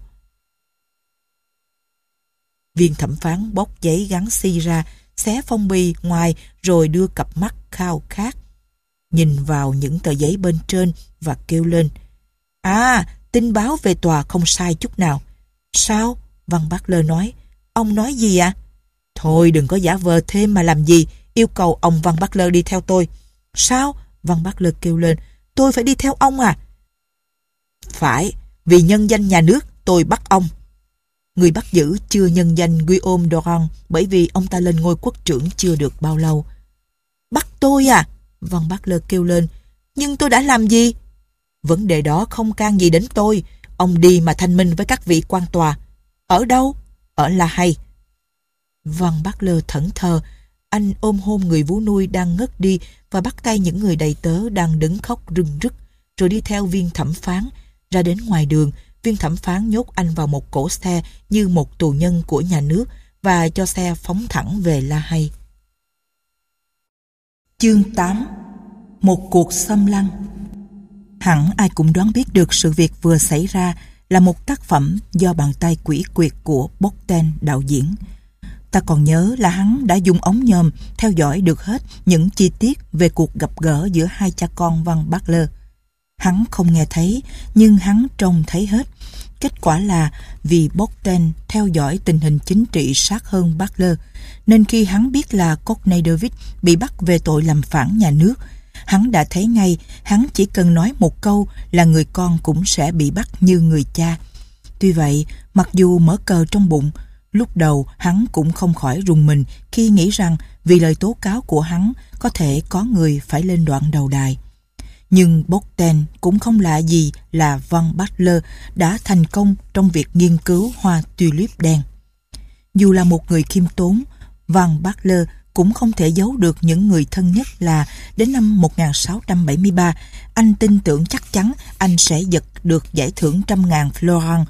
Viên thẩm phán bóc giấy gắn xi ra, xé phong bì ngoài rồi đưa cặp mắt khao khát nhìn vào những tờ giấy bên trên và kêu lên. À, tin báo về tòa không sai chút nào. Sao? Van Butler nói. Ông nói gì ạ? À? Thôi đừng có giả vờ thêm mà làm gì. Yêu cầu ông Van Butler đi theo tôi. Sao? Van Butler kêu lên. Tôi phải đi theo ông à? Phải, vì nhân danh nhà nước tôi bắt ông. Người bắt giữ chưa nhân danh Guillaume Durand bởi vì ông ta lên ngôi quốc trưởng chưa được bao lâu. Bắt tôi à? Van Butler kêu lên. Nhưng tôi đã làm gì? Vấn đề đó không can gì đến tôi. Ông đi mà thanh minh với các vị quan tòa. Ở đâu? Ở La Hay. Van Butler thẫn thờ. anh ôm hôn người vú nuôi đang ngất đi và bắt tay những người đầy tớ đang đứng khóc rưng rức, rồi đi theo viên thẩm phán. Ra đến ngoài đường, viên thẩm phán nhốt anh vào một cỗ xe như một tù nhân của nhà nước và cho xe phóng thẳng về La Hay. Chương tám. Một cuộc xâm lăng. Hẳn ai cũng đoán biết được sự việc vừa xảy ra là một tác phẩm do bàn tay quỷ quyệt của Bogdan đạo diễn. Ta còn nhớ là hắn đã dùng ống nhòm theo dõi được hết những chi tiết về cuộc gặp gỡ giữa hai cha con Van Butler. Hắn không nghe thấy, nhưng hắn trông thấy hết. Kết quả là vì Bogdan theo dõi tình hình chính trị sát hơn Butler, nên khi hắn biết là Courtney David bị bắt về tội làm phản nhà nước, hắn đã thấy ngay hắn chỉ cần nói một câu là người con cũng sẽ bị bắt như người cha. Tuy vậy, mặc dù mở cờ trong bụng, lúc đầu hắn cũng không khỏi rùng mình khi nghĩ rằng vì lời tố cáo của hắn có thể có người phải lên đoạn đầu đài. Nhưng Bogdan cũng không lạ gì là Van Butler đã thành công trong việc nghiên cứu hoa tulip đen. Dù là một người khiêm tốn, Van Butler cũng không thể giấu được những người thân nhất là đến năm một nghìn sáu trăm bảy mươi ba, anh tin tưởng chắc chắn anh sẽ giật được giải thưởng trăm ngàn florin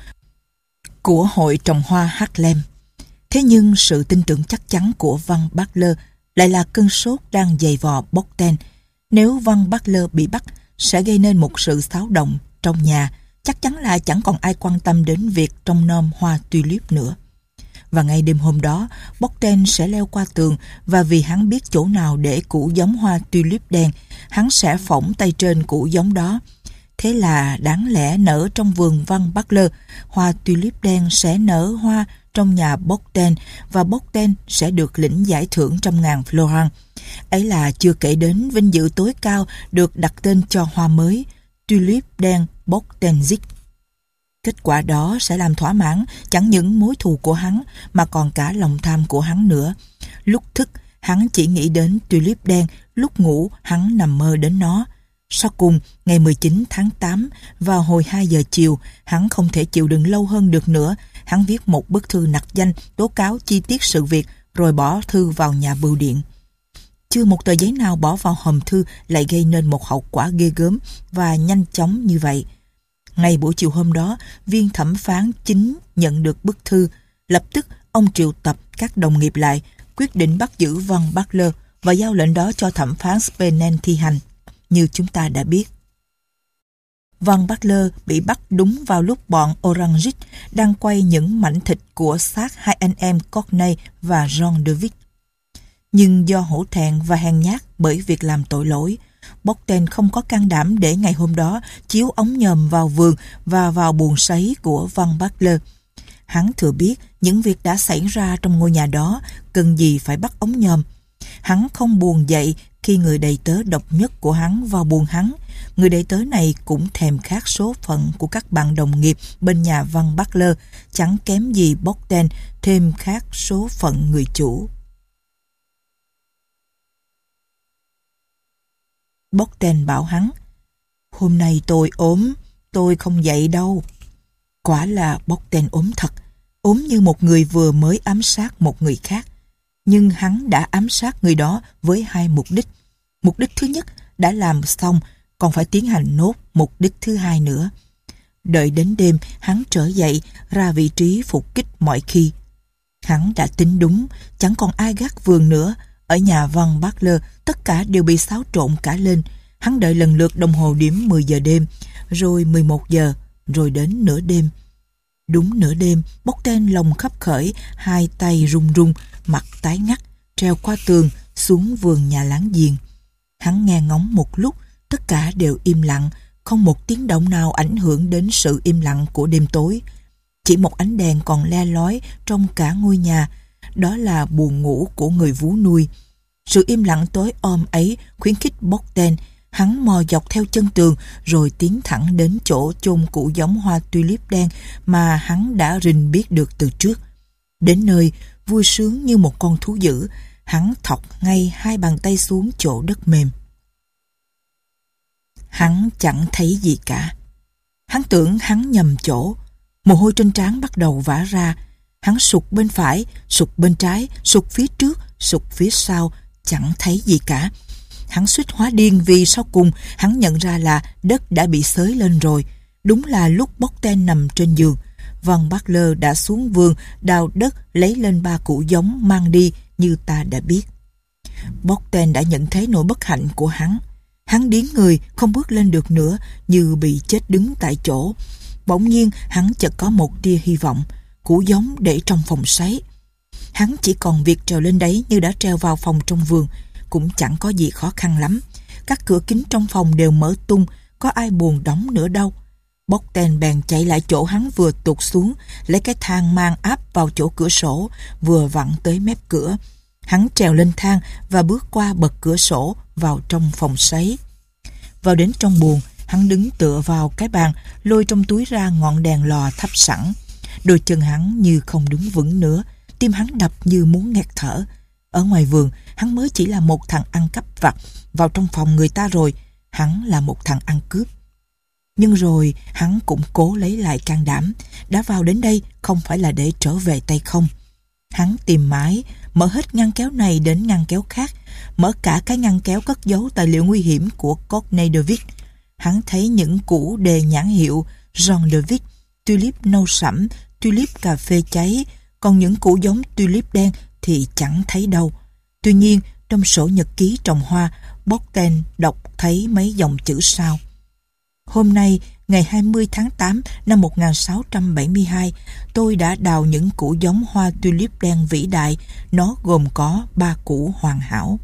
của hội trồng hoa Harlem. Thế nhưng sự tin tưởng chắc chắn của Van Butler lại là cơn sốt đang giày vò Bogdan. Nếu Van Butler bị bắt sẽ gây nên một sự xáo động trong nhà, chắc chắn là chẳng còn ai quan tâm đến việc trông nom hoa tulip nữa. Và ngay đêm hôm đó, Bogdan sẽ leo qua tường, và vì hắn biết chỗ nào để củ giống hoa tulip đen, hắn sẽ phỏng tay trên củ giống đó. Thế là đáng lẽ nở trong vườn Van Butler, hoa tulip đen sẽ nở hoa trong nhà Bogdan, và Bogdan sẽ được lĩnh giải thưởng trăm ngàn florin. Ấy là chưa kể đến vinh dự tối cao được đặt tên cho hoa mới, tulip đen Bogdanzik. Kết quả đó sẽ làm thỏa mãn chẳng những mối thù của hắn mà còn cả lòng tham của hắn nữa. Lúc thức, hắn chỉ nghĩ đến tulip đen, lúc ngủ hắn nằm mơ đến nó. Sau cùng, ngày mười chín tháng tám, vào hồi hai giờ chiều, hắn không thể chịu đựng lâu hơn được nữa. Hắn viết một bức thư nặc danh tố cáo chi tiết sự việc, rồi bỏ thư vào nhà bưu điện. Chưa một tờ giấy nào bỏ vào hòm thư lại gây nên một hậu quả ghê gớm và nhanh chóng như vậy. Ngay buổi chiều hôm đó, viên thẩm phán chính nhận được bức thư. Lập tức, ông triệu tập các đồng nghiệp lại, quyết định bắt giữ Van Butler và giao lệnh đó cho thẩm phán Spenen thi hành. Như chúng ta đã biết, Van Butler bị bắt đúng vào lúc bọn Orange đang quay những mảnh thịt của xác hai anh em Courtney và John David. Nhưng do hổ thẹn và hèn nhát bởi việc làm tội lỗi, Bogdan không có can đảm để ngày hôm đó chiếu ống nhòm vào vườn và vào buồng sấy của Van Butler. Hắn thừa biết những việc đã xảy ra trong ngôi nhà đó, cần gì phải bắt ống nhòm. Hắn không buồn dậy khi người đầy tớ độc nhất của hắn vào buồng hắn. Người đầy tớ này cũng thèm khát số phận của các bạn đồng nghiệp bên nhà Van Butler, chẳng kém gì Bogdan thêm khát số phận người chủ. Bogdan bảo hắn: "Hôm nay tôi ốm, tôi không dậy đâu." Quả là Bogdan ốm thật, ốm như một người vừa mới ám sát một người khác. Nhưng hắn đã ám sát người đó với hai mục đích. Mục đích thứ nhất đã làm xong, còn phải tiến hành nốt mục đích thứ hai nữa. Đợi đến đêm, hắn trở dậy, ra vị trí phục kích mọi khi. Hắn đã tính đúng, chẳng còn ai gác vườn nữa. Ở nhà Van Butler, tất cả đều bị xáo trộn cả lên. Hắn đợi lần lượt đồng hồ điểm mười giờ đêm, rồi mười một giờ, rồi đến nửa đêm. Đúng nửa đêm, Bogdan lòng khấp khởi, hai tay run run, mặt tái ngắt, treo qua tường xuống vườn nhà láng giềng. Hắn nghe ngóng một lúc, tất cả đều im lặng, không một tiếng động nào ảnh hưởng đến sự im lặng của đêm tối. Chỉ một ánh đèn còn le lói trong cả ngôi nhà, đó là buồng ngủ của người vú nuôi. Sự im lặng tối om ấy khuyến khích Bogdan. Hắn mò dọc theo chân tường rồi tiến thẳng đến chỗ chôn củ giống hoa tulip đen mà hắn đã rình biết được từ trước. Đến nơi, vui sướng như một con thú dữ, hắn thọc ngay hai bàn tay xuống chỗ đất mềm. Hắn chẳng thấy gì cả. Hắn tưởng hắn nhầm chỗ. Mồ hôi trên trán bắt đầu vã ra. Hắn sụt bên phải, sụt bên trái, sụt phía trước, sụt phía sau, chẳng thấy gì cả. Hắn suýt hóa điên vì sau cùng hắn nhận ra là đất đã bị xới lên rồi. Đúng là lúc Bogdan nằm trên giường, Van Backler đã xuống vườn đào đất lấy lên ba củ giống mang đi như ta đã biết. Bogdan đã nhận thấy nỗi bất hạnh của hắn. Hắn điếng người, không bước lên được nữa, như bị chết đứng tại chỗ. Bỗng nhiên hắn chợt có một tia hy vọng. Củ giống để trong phòng sấy. Hắn chỉ còn việc trèo lên đấy như đã trèo vào phòng trong vườn. Cũng chẳng có gì khó khăn lắm. Các cửa kính trong phòng đều mở tung, có ai buồn đóng nữa đâu. Bogdan bèn chạy lại chỗ hắn vừa tụt xuống, lấy cái thang mang áp vào chỗ cửa sổ, vừa vặn tới mép cửa. Hắn trèo lên thang và bước qua bậc cửa sổ vào trong phòng sấy. Vào đến trong buồng, hắn đứng tựa vào cái bàn, lôi trong túi ra ngọn đèn lò thắp sẵn. Đôi chân hắn như không đứng vững nữa, tim hắn đập như muốn nghẹt thở. Ở ngoài vườn, hắn mới chỉ là một thằng ăn cắp vặt, vào trong phòng người ta rồi, hắn là một thằng ăn cướp. Nhưng rồi hắn cũng cố lấy lại can đảm, đã vào đến đây không phải là để trở về tay không. Hắn tìm mãi, mở hết ngăn kéo này đến ngăn kéo khác, mở cả cái ngăn kéo cất giấu tài liệu nguy hiểm của Courtney DeWitt. Hắn thấy những củ đề nhãn hiệu John DeWitt, tulip nâu sẫm, tulip cà phê cháy, còn những củ giống tulip đen thì chẳng thấy đâu. Tuy nhiên, trong sổ nhật ký trồng hoa, Bogdan đọc thấy mấy dòng chữ sau. Hôm nay, ngày hai mươi tháng tám năm một nghìn sáu trăm bảy mươi hai, tôi đã đào những củ giống hoa tulip đen vĩ đại. Nó gồm có ba củ hoàn hảo.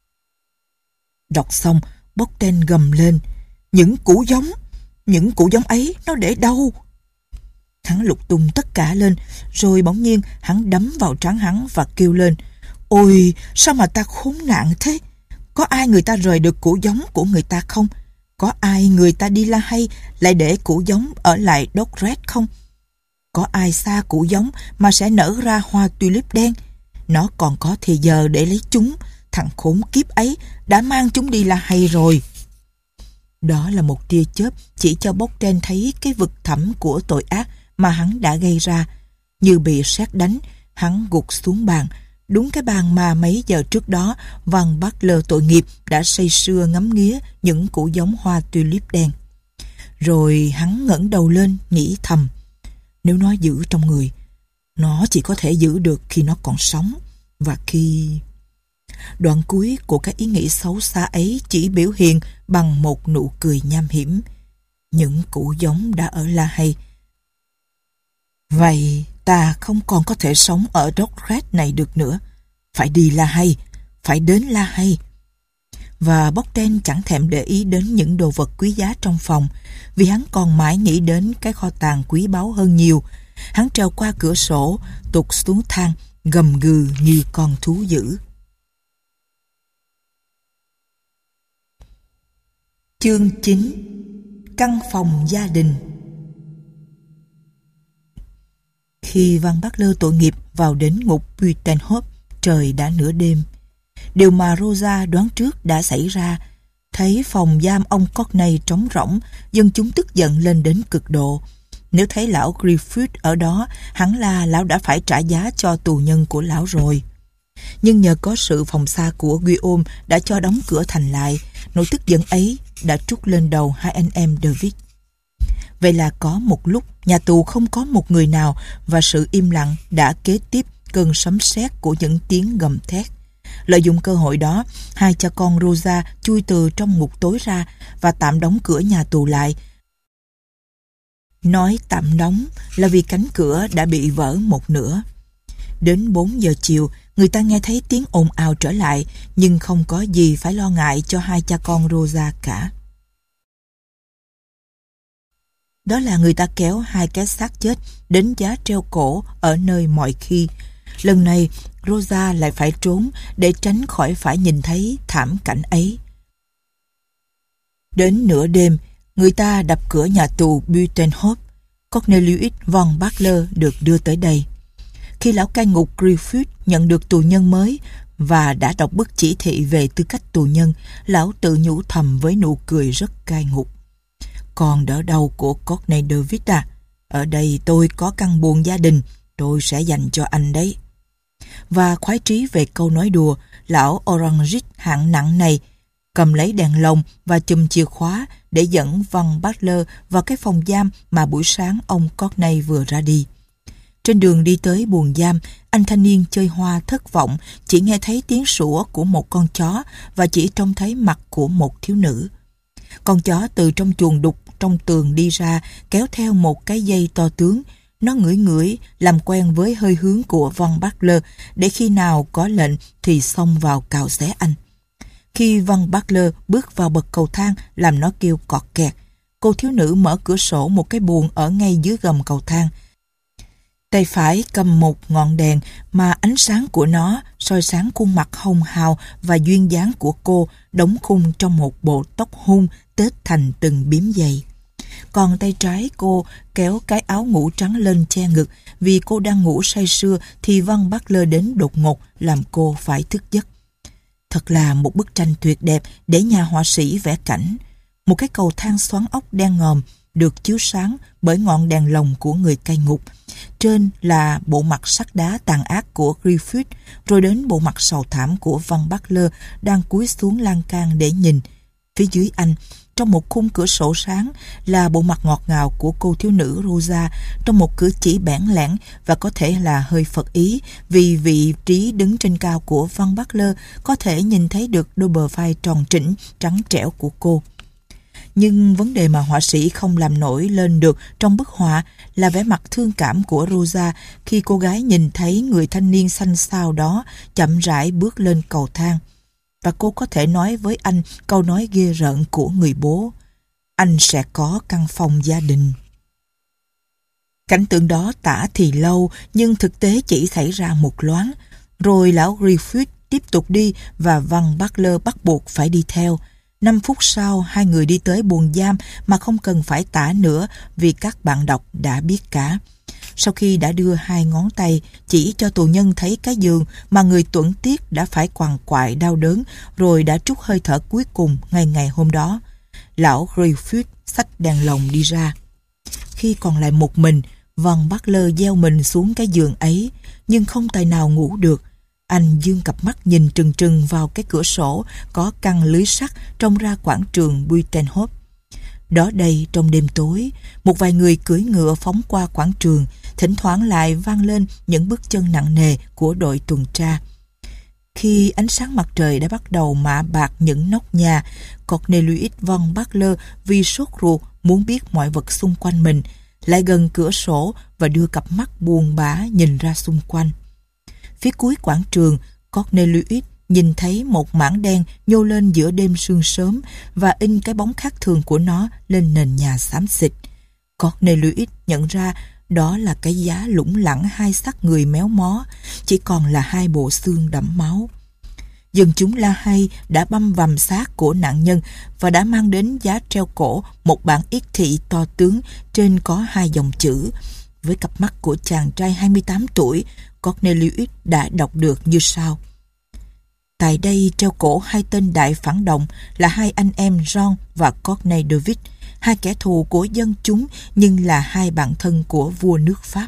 Đọc xong, Bogdan gầm lên. Những củ giống, những củ giống ấy nó để đâu? Hắn lục tung tất cả lên, rồi bỗng nhiên hắn đấm vào trán hắn và kêu lên. Ôi, sao mà ta khốn nạn thế? Có ai người ta rời được củ giống của người ta không? Có ai người ta đi La Hay lại để củ giống ở lại Doggerett không? Có ai xa củ giống mà sẽ nở ra hoa tulip đen? Nó còn có thời giờ để lấy chúng. Thằng khốn kiếp ấy đã mang chúng đi La Hay rồi. Đó là một tia chớp chỉ cho Bogdan thấy cái vực thẳm của tội ác mà hắn đã gây ra. Như bị sét đánh, hắn gục xuống bàn. Đúng cái bàn mà mấy giờ trước đó Van Backler tội nghiệp đã say sưa ngắm nghía những củ giống hoa tulip đen. Rồi hắn ngẩng đầu lên nghĩ thầm. Nếu nó giữ trong người, nó chỉ có thể giữ được khi nó còn sống. Và khi... Đoạn cuối của cái ý nghĩ xấu xa ấy chỉ biểu hiện bằng một nụ cười nham hiểm. Những củ giống đã ở La Hay. Vậy ta không còn có thể sống ở Doggerett này được nữa. Phải đi La Hay, phải đến La Hay. Và Bogdan chẳng thèm để ý đến những đồ vật quý giá trong phòng, vì hắn còn mãi nghĩ đến cái kho tàng quý báu hơn nhiều. Hắn trèo qua cửa sổ, tụt xuống thang, gầm gừ như con thú dữ. Chương chín. Căn phòng gia đình. Khi Van Backler tội nghiệp vào đến ngục Buitenhof, trời đã nửa đêm. Điều mà Rosa đoán trước đã xảy ra. Thấy phòng giam ông Courtney trống rỗng, dân chúng tức giận lên đến cực độ. Nếu thấy lão Griffith ở đó, hẳn là lão đã phải trả giá cho tù nhân của lão rồi. Nhưng nhờ có sự phòng xa của Guillaume đã cho đóng cửa thành lại, nỗi tức giận ấy đã trút lên đầu hai anh em David. Vậy là có một lúc nhà tù không có một người nào, và sự im lặng đã kế tiếp cơn sấm sét của những tiếng gầm thét. Lợi dụng cơ hội đó, hai cha con Rosa chui từ trong ngục tối ra và tạm đóng cửa nhà tù lại. Nói tạm đóng là vì cánh cửa đã bị vỡ một nửa. Đến bốn giờ chiều, người ta nghe thấy tiếng ồn ào trở lại, nhưng không có gì phải lo ngại cho hai cha con Rosa cả. Đó là người ta kéo hai cái xác chết đến giá treo cổ ở nơi mọi khi. Lần này, Rosa lại phải trốn để tránh khỏi phải nhìn thấy thảm cảnh ấy. Đến nửa đêm, người ta đập cửa nhà tù Buitenhof. Cornelius von Backler được đưa tới đây. Khi lão cai ngục Griffith nhận được tù nhân mới và đã đọc bức chỉ thị về tư cách tù nhân, lão tự nhủ thầm với nụ cười rất cai ngục. Còn đỡ đầu của Courtney DeWitt à, ở đây tôi có căn buồng gia đình, tôi sẽ dành cho anh đấy. Và khoái trí về câu nói đùa, lão Orangist hạng nặng này cầm lấy đèn lồng và chùm chìa khóa để dẫn Van Butler vào cái phòng giam mà buổi sáng ông Courtney vừa ra đi. Trên đường đi tới buồng giam, anh thanh niên chơi hoa thất vọng, chỉ nghe thấy tiếng sủa của một con chó và chỉ trông thấy mặt của một thiếu nữ. Con chó từ trong chuồng đục trong tường đi ra, kéo theo một cái dây to tướng. Nó ngửi ngửi, làm quen với hơi hướng của Van Butler để khi nào có lệnh thì xông vào cào xé anh. Khi Van Butler bước vào bậc cầu thang làm nó kêu cọt kẹt, cô thiếu nữ mở cửa sổ một cái buồng ở ngay dưới gầm cầu thang. Tay phải cầm một ngọn đèn mà ánh sáng của nó soi sáng khuôn mặt hồng hào và duyên dáng của cô đóng khung trong một bộ tóc hung tết thành từng bím dày. Còn tay trái cô kéo cái áo ngủ trắng lên che ngực, vì cô đang ngủ say sưa thì Van Butler đến đột ngột làm cô phải thức giấc. Thật là một bức tranh tuyệt đẹp để nhà họa sĩ vẽ cảnh. Một cái cầu thang xoắn ốc đen ngòm được chiếu sáng bởi ngọn đèn lồng của người cai ngục. Trên là bộ mặt sắt đá tàn ác của Griffith, rồi đến bộ mặt sầu thảm của Van Butler đang cúi xuống lan can để nhìn. Phía dưới anh, trong một khung cửa sổ sáng, là bộ mặt ngọt ngào của cô thiếu nữ Rosa trong một cử chỉ bẽn lẽn và có thể là hơi phật ý, vì vị trí đứng trên cao của Van Butler có thể nhìn thấy được đôi bờ vai tròn trĩnh, trắng trẻo của cô. Nhưng vấn đề mà họa sĩ không làm nổi lên được trong bức họa là vẻ mặt thương cảm của Rosa khi cô gái nhìn thấy người thanh niên xanh xao đó chậm rãi bước lên cầu thang. Và cô có thể nói với anh câu nói ghê rợn của người bố: anh sẽ có căn phòng gia đình. Cảnh tượng đó tả thì lâu, nhưng thực tế chỉ xảy ra một loáng. Rồi lão Griffith tiếp tục đi và Van Butler bắt buộc phải đi theo. Năm phút sau, hai người đi tới buồng giam mà không cần phải tả nữa vì các bạn đọc đã biết cả. Sau khi đã đưa hai ngón tay chỉ cho tù nhân thấy cái giường mà người tuẫn tiết đã phải quằn quại đau đớn rồi đã trút hơi thở cuối cùng ngày ngày hôm đó, lão Griffith xách đèn lồng đi ra. Khi còn lại một mình, Van Butler gieo mình xuống cái giường ấy, nhưng không tài nào ngủ được. Anh dương cặp mắt nhìn trừng trừng vào cái cửa sổ có căng lưới sắt trông ra quảng trường Buitenhof. Đó đây, trong đêm tối, một vài người cưỡi ngựa phóng qua quảng trường, thỉnh thoảng lại vang lên những bước chân nặng nề của đội tuần tra. Khi ánh sáng mặt trời đã bắt đầu mạ bạc những nóc nhà, Cornelius Van Butler vì sốt ruột muốn biết mọi vật xung quanh mình, lại gần cửa sổ và đưa cặp mắt buồn bã nhìn ra xung quanh. Phía cuối quảng trường, Cornelius nhìn thấy một mảng đen nhô lên giữa đêm sương sớm và in cái bóng khác thường của nó lên nền nhà xám xịt. Cornelius nhận ra đó là cái giá lủng lẳng hai xác người méo mó, chỉ còn là hai bộ xương đẫm máu. Dân chúng la hay đã băm vằm xác của nạn nhân và đã mang đến giá treo cổ một bản yết thị to tướng trên có hai dòng chữ. Với cặp mắt của chàng trai hai mươi tám tuổi, Cornelius đã đọc được như sau: tại đây treo cổ hai tên đại phản động là hai anh em John và Courtney David, hai kẻ thù của dân chúng nhưng là hai bạn thân của vua nước Pháp.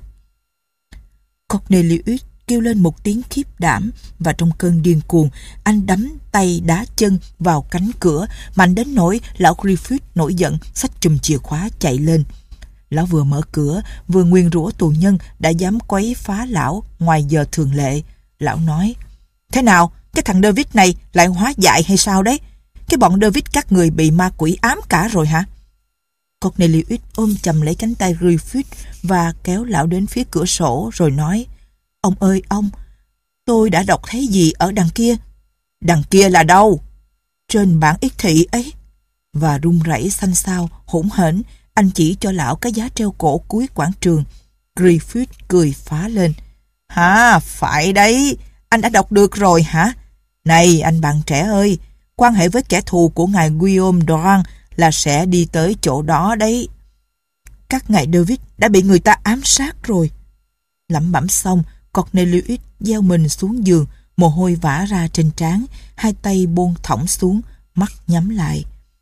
Cornelius kêu lên một tiếng khiếp đảm và trong cơn điên cuồng, anh đấm tay đá chân vào cánh cửa mạnh đến nỗi lão Griffith nổi giận xách chùm chìa khóa chạy lên. Lão vừa mở cửa vừa nguyền rủa tù nhân đã dám quấy phá lão ngoài giờ thường lệ. Lão nói: thế nào, cái thằng David này lại hóa dại hay sao đấy? Cái bọn David các người bị ma quỷ ám cả rồi hả? Cornelius ôm chầm lấy cánh tay Griffith và kéo lão đến phía cửa sổ rồi nói: ông ơi ông, tôi đã đọc thấy gì ở đằng kia? Đằng kia là đâu? Trên bản yết thị ấy. Và run rẩy xanh xao hỗn hển, anh chỉ cho lão cái giá treo cổ cuối quảng trường. Griffith cười phá lên: hả, phải đấy, anh đã đọc được rồi hả? Này anh bạn trẻ ơi, quan hệ với kẻ thù của ngài Guillaume Durand là sẽ đi tới chỗ đó đấy. Các ngài David đã bị người ta ám sát rồi. Lẩm bẩm xong, Cornelius gieo mình xuống giường, mồ hôi vã ra trên trán, hai tay buông thõng xuống, mắt nhắm lại.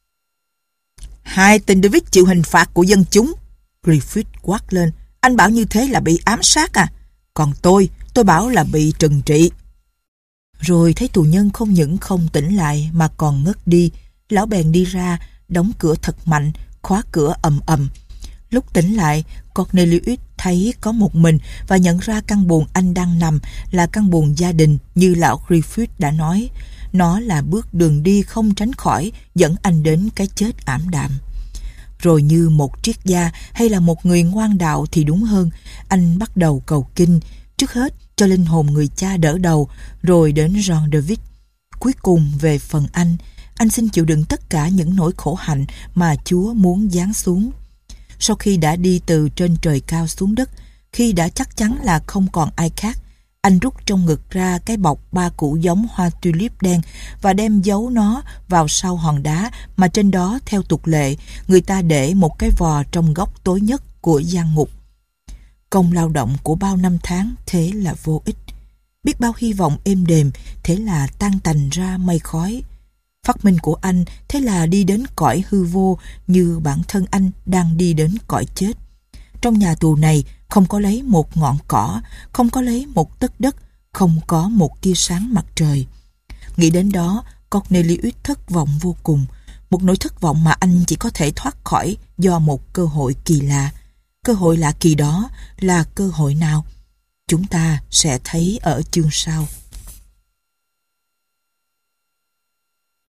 Hai tên David chịu hình phạt của dân chúng. Griffith quát lên: anh bảo như thế là bị ám sát à? Còn tôi, tôi bảo là bị trừng trị. Rồi thấy tù nhân không những không tỉnh lại mà còn ngất đi. Lão bèn đi ra, đóng cửa thật mạnh, khóa cửa ầm ầm. Lúc tỉnh lại, Cornelius thấy có một mình và nhận ra căn buồng anh đang nằm là căn buồng gia đình như lão Griffith đã nói. Nó là bước đường đi không tránh khỏi dẫn anh đến cái chết ảm đạm. Rồi như một triết gia hay là một người ngoan đạo thì đúng hơn, anh bắt đầu cầu kinh, trước hết cho linh hồn người cha đỡ đầu, rồi đến Jean David. Cuối cùng về phần anh, anh xin chịu đựng tất cả những nỗi khổ hạnh mà Chúa muốn giáng xuống. Sau khi đã đi từ trên trời cao xuống đất, khi đã chắc chắn là không còn ai khác, anh rút trong ngực ra cái bọc ba củ giống hoa tulip đen và đem giấu nó vào sau hòn đá mà trên đó theo tục lệ người ta để một cái vò trong góc tối nhất của gian ngục. Công lao động của bao năm tháng thế là vô ích. Biết bao hy vọng êm đềm thế là tan tành ra mây khói. Phát minh của anh thế là đi đến cõi hư vô như bản thân anh đang đi đến cõi chết. Trong nhà tù này không có lấy một ngọn cỏ, không có lấy một tấc đất, không có một tia sáng mặt trời. Nghĩ đến đó, Cornelius thất vọng vô cùng. Một nỗi thất vọng mà anh chỉ có thể thoát khỏi do một cơ hội kỳ lạ. Cơ hội lạ kỳ đó là cơ hội nào? Chúng ta sẽ thấy ở chương sau.